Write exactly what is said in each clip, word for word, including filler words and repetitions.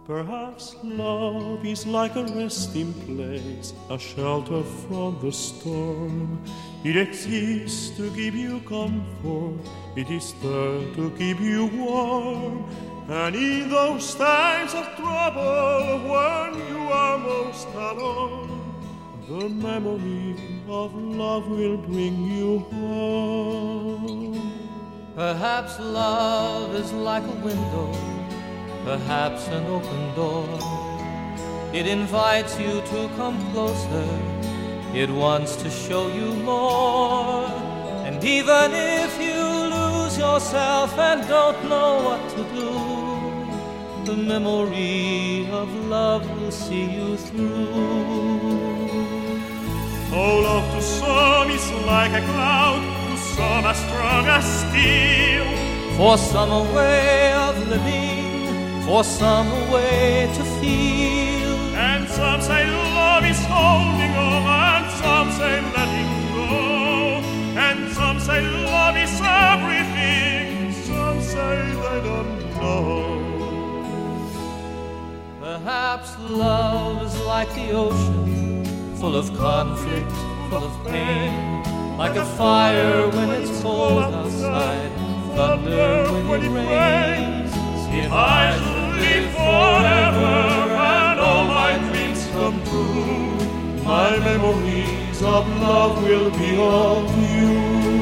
Perhaps love is like a resting place, a shelter from the storm. It exists to give you comfort, it is there to keep you warm. And in those times of trouble, when you are most alone, the memory of love will bring you home. Perhaps love is like a window, perhaps an open door. It invites you to come closer, it wants to show you more. And even if you lose yourself and don't know what to do, the memory of love will see you through. Oh, love to some is like a cloud, to some as strong as steel. For some a way of living, for some a way to feel. And some say love is holding on, and some say letting go. And some say love is everything, some say they don't know. Perhaps love is like the ocean, full of conflict, full of pain. Like a fire when it's cold outside, thunder when it rains. If I should live forever and all my dreams come true, my memories of love will be of you.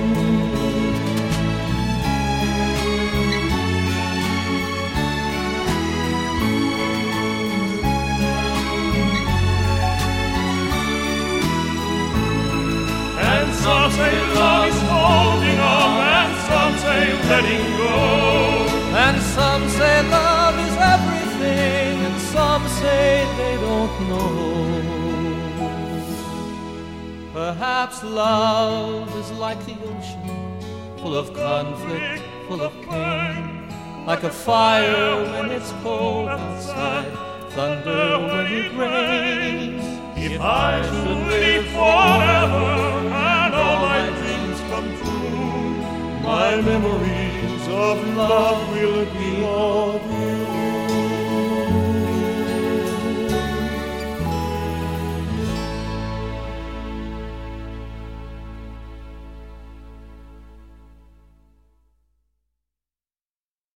Some say love is holding on, and some say letting go. And some say love is everything, and some say they don't know. Perhaps love is like the ocean, full of conflict, full of pain. Like a fire when it's cold outside, thunder when it rains. If I should live forever and all my dreams come true, my memories of love will be